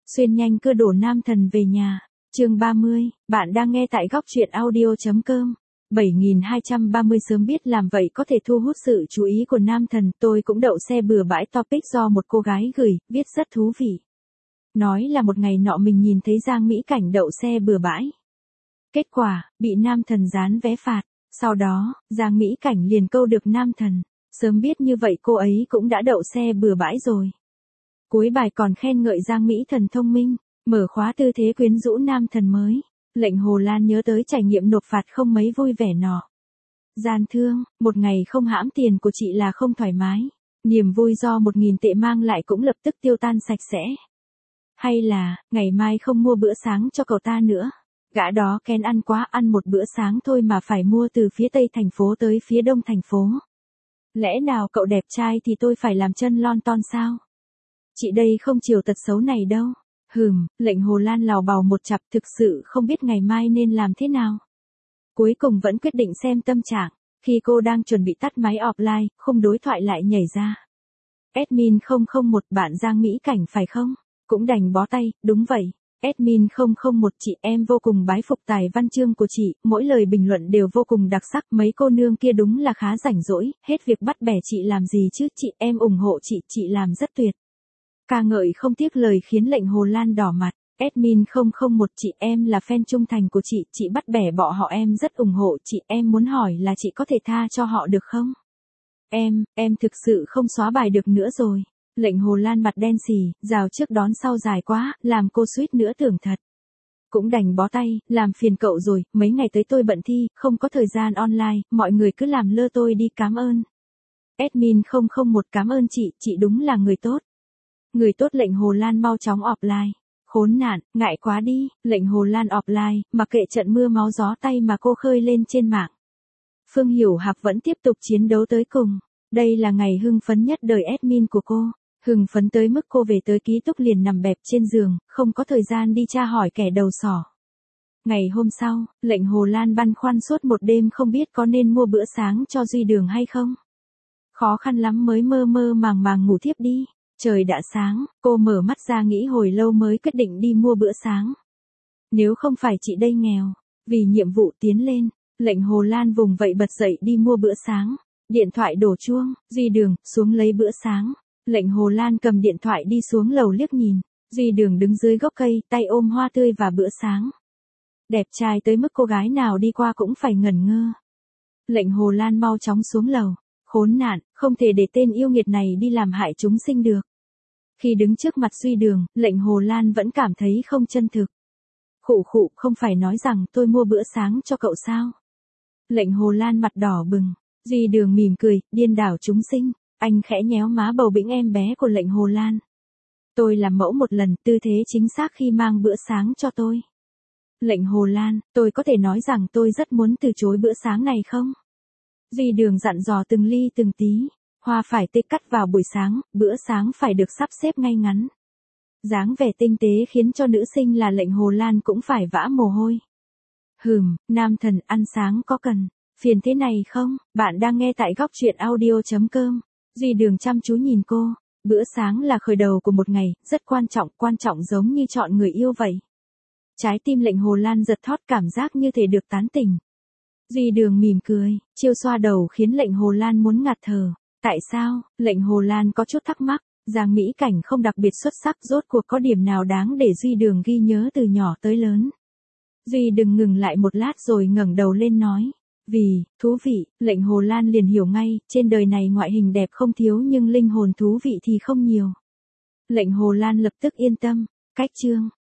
Xuyên nhanh cưa đổ nam thần về nhà. Chương 30, bạn đang nghe tại góc truyện audio.com. 7230 sớm biết làm vậy có thể thu hút sự chú ý của nam thần, tôi cũng đậu xe bừa bãi topic do một cô gái gửi, viết rất thú vị. Nói là một ngày nọ mình nhìn thấy Giang Mỹ Cảnh đậu xe bừa bãi. Kết quả, bị nam thần dán vé phạt. Sau đó, Giang Mỹ Cảnh liền câu được nam thần. Sớm biết như vậy cô ấy cũng đã đậu xe bừa bãi rồi. Cuối bài còn khen ngợi Giang Mỹ thần thông minh, mở khóa tư thế quyến rũ nam thần mới. Lệnh Hồ Lan nhớ tới trải nghiệm nộp phạt không mấy vui vẻ nọ. Gian thương, một ngày không hãm tiền của chị là không thoải mái. Niềm vui do 1.000 tệ mang lại cũng lập tức tiêu tan sạch sẽ. Hay là, ngày mai không mua bữa sáng cho cậu ta nữa. Gã đó kén ăn quá, ăn một bữa sáng thôi mà phải mua từ phía tây thành phố tới phía đông thành phố. Lẽ nào cậu đẹp trai thì tôi phải làm chân lon ton sao? Chị đây không chiều tật xấu này đâu. Lệnh Hồ Lan lào bào một chặp, thực sự không biết ngày mai nên làm thế nào. Cuối cùng vẫn quyết định xem tâm trạng. Khi cô đang chuẩn bị tắt máy offline, khung đối thoại lại nhảy ra. Admin 001, bạn Giang Mỹ Cảnh phải không? Cũng đành bó tay, đúng vậy. Admin 001, chị em vô cùng bái phục tài văn chương của chị, mỗi lời bình luận đều vô cùng đặc sắc, mấy cô nương kia đúng là khá rảnh rỗi, hết việc bắt bẻ chị làm gì chứ, chị em ủng hộ chị làm rất tuyệt. Ca ngợi không tiếc lời khiến Lệnh Hồ Lan đỏ mặt. Admin 001, chị em là fan trung thành của chị bắt bẻ bỏ họ em rất ủng hộ chị, em muốn hỏi là chị có thể tha cho họ được không? Em thực sự không xóa bài được nữa rồi. Lệnh Hồ Lan mặt đen xì, rào trước đón sau dài quá, làm cô suýt nữa tưởng thật. Cũng đành bó tay, làm phiền cậu rồi, mấy ngày tới tôi bận thi, không có thời gian online, mọi người cứ làm lơ tôi đi, cảm ơn. Admin 001, cảm ơn chị đúng là người tốt. Người tốt. Lệnh Hồ Lan mau chóng offline. Khốn nạn, ngại quá đi. Lệnh Hồ Lan offline, mặc kệ trận mưa máu gió tay mà cô khơi lên trên mạng. Phương Hiểu Hạc vẫn tiếp tục chiến đấu tới cùng. Đây là ngày hưng phấn nhất đời admin của cô. Hưng phấn tới mức cô về tới ký túc liền nằm bẹp trên giường, không có thời gian đi tra hỏi kẻ đầu sỏ. Ngày hôm sau, Lệnh Hồ Lan băn khoăn suốt một đêm không biết có nên mua bữa sáng cho Duy Đường hay không. Khó khăn lắm mới mơ mơ màng ngủ thiếp đi. Trời đã sáng, cô mở mắt ra nghĩ hồi lâu mới quyết định đi mua bữa sáng. Nếu không phải chị đây nghèo, vì nhiệm vụ tiến lên, Lệnh Hồ Lan vùng vậy bật dậy đi mua bữa sáng. Điện thoại đổ chuông, Duy Đường, xuống lấy bữa sáng. Lệnh Hồ Lan cầm điện thoại đi xuống lầu liếc nhìn. Duy Đường đứng dưới gốc cây, tay ôm hoa tươi và bữa sáng. Đẹp trai tới mức cô gái nào đi qua cũng phải ngẩn ngơ. Lệnh Hồ Lan mau chóng xuống lầu. Khốn nạn, không thể để tên yêu nghiệt này đi làm hại chúng sinh được. Khi đứng trước mặt Duy Đường, Lệnh Hồ Lan vẫn cảm thấy không chân thực. Khụ, không phải nói rằng tôi mua bữa sáng cho cậu sao? Lệnh Hồ Lan mặt đỏ bừng. Duy Đường mỉm cười, điên đảo chúng sinh. Anh khẽ nhéo má bầu bĩnh em bé của Lệnh Hồ Lan. Tôi làm mẫu một lần, tư thế chính xác khi mang bữa sáng cho tôi. Lệnh Hồ Lan, tôi có thể nói rằng tôi rất muốn từ chối bữa sáng này không? Duy Đường dặn dò từng ly từng tí. Hoa phải tê cắt vào buổi sáng, bữa sáng phải được sắp xếp ngay ngắn. Dáng vẻ tinh tế khiến cho nữ sinh là Lệnh Hồ Lan cũng phải vã mồ hôi. Nam thần, ăn sáng có cần phiền thế này không? Bạn đang nghe tại góc truyện audio.com. Duy Đường chăm chú nhìn cô. Bữa sáng là khởi đầu của một ngày, rất quan trọng giống như chọn người yêu vậy. Trái tim Lệnh Hồ Lan giật thót, cảm giác như thể được tán tỉnh. Duy Đường mỉm cười, chiêu xoa đầu khiến Lệnh Hồ Lan muốn ngạt thở. Tại sao? Lệnh Hồ Lan có chút thắc mắc. Giang Mỹ Cảnh không đặc biệt xuất sắc, rốt cuộc có điểm nào đáng để Duy Đường ghi nhớ từ nhỏ tới lớn. Duy Đường ngừng lại một lát rồi ngẩng đầu lên nói. Vì, thú vị. Lệnh Hồ Lan liền hiểu ngay, trên đời này ngoại hình đẹp không thiếu nhưng linh hồn thú vị thì không nhiều. Lệnh Hồ Lan lập tức yên tâm. Cách chương.